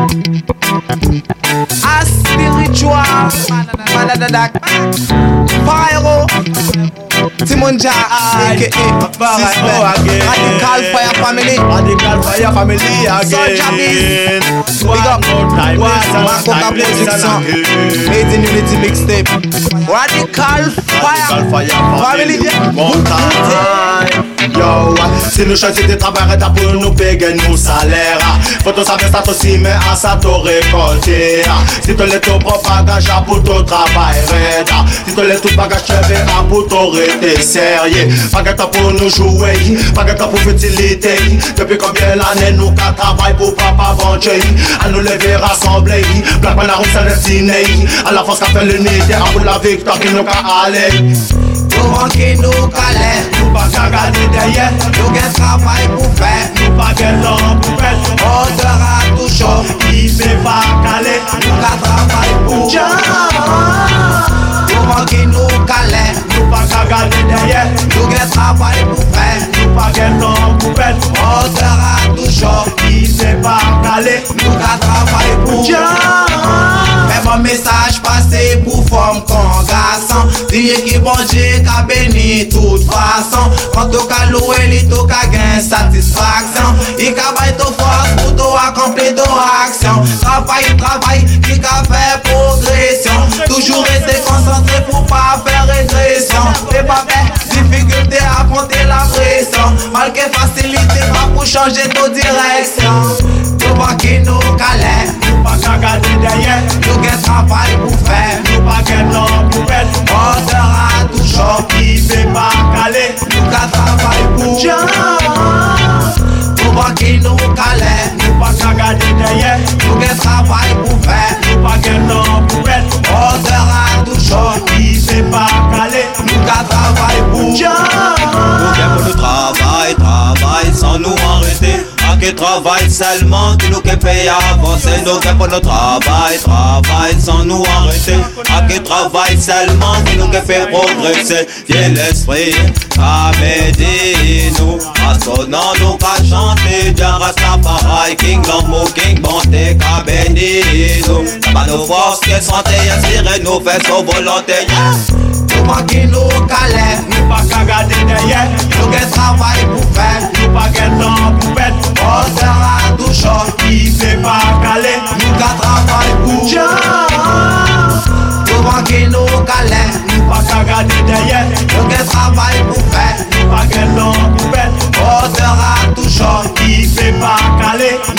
A spiritual Manadadak Pyro Timonja a.k.a. Radical Fire Family Radical Fire Family again. Soldier Beast Big up Marco Production Made in Unity Mixtape Radical Fire Family Yo, si nous choisissons de travailler pour nous payer nos salaires, faut tout savoir ça aussi, mais à ça tout récolter. Si tu l'es tout propagage pour ton travail, si tu l'es tout bagage cheveux pour ton rester sérieux. Pas de temps pour nous jouer, pas de temps pour futilité. Depuis combien d'années nous travaillons pour papa venger, à nous lever rassembler. Black man a route sa destinée, à la force qu'a fait l'unité, à bout de la victoire qui nous a allé. Nous qui nous calait, nous pas qu'à garder derrière. Nous gain travail pour faire, nous pas qu'à temps pour faire. On sera tout chaud, il fait pas caler. Nous qu'à travail pour Nous qui nous calait, nous pas qu'à garder derrière. Nous gain travail pour faire, nous pas qu'à temps pour faire. On sera tout chaud, il fait pas caler. Nous qu'à travail pour Fais mon message passé pour forme qu'on garçon. Dis qui bon Dieu qu'a béni toute façon. Quand tu qu'à louer, il tu qu'à gagner satisfaction. Il qu'a bailler ton force pour tu accomplir ton action. Travail, qui qu'a fait progression. Toujours rester concentré pour pas faire régression. Fais pas faire difficulté à affronter la pression. Malgré facilité, pas pour changer ton direction. Tu vois qui nous calait, nous pas qu'à garder derrière. Nous gain travail pour faire, nous pas qu'à temps pour faire. On sera tout chaud, il fait pas caler. Nous qu'à travail pour Tu vois qui nous calait, nous pas qu'à garder derrière. Nous gain travail pour faire, nous pas qu'à temps pour faire. On sera tout chaud, il fait pas caler. Nous qu'à travail pour Nous gain pour le travail sans nous arrêter. Qui travaille seulement, qui nous paye avancer. Nous gain pour le travail sans nous arrêter. Qui travaille seulement, qui nous fait progresser. Viens l'esprit, nous assonnant nous qu'à chanter. Bien Rastafari, King Lambo, King Bonté, qu'à bénir nous. Pas nos forces qui santé, inspirez nous, faisons volonté. Tu vois qui nous calait, nous pas qu'à garder derrière. Nous gain travail pour faire, nous pas qu'à temps pour faire. On sera tout chaud, il fait pas caler. Nous qu'à travail pour Tu vois qui nous calait, nous pas qu'à garder derrière. Nous gain travail pour faire, nous pas qu'à temps pour faire. On sera tout chaud, il fait pas caler.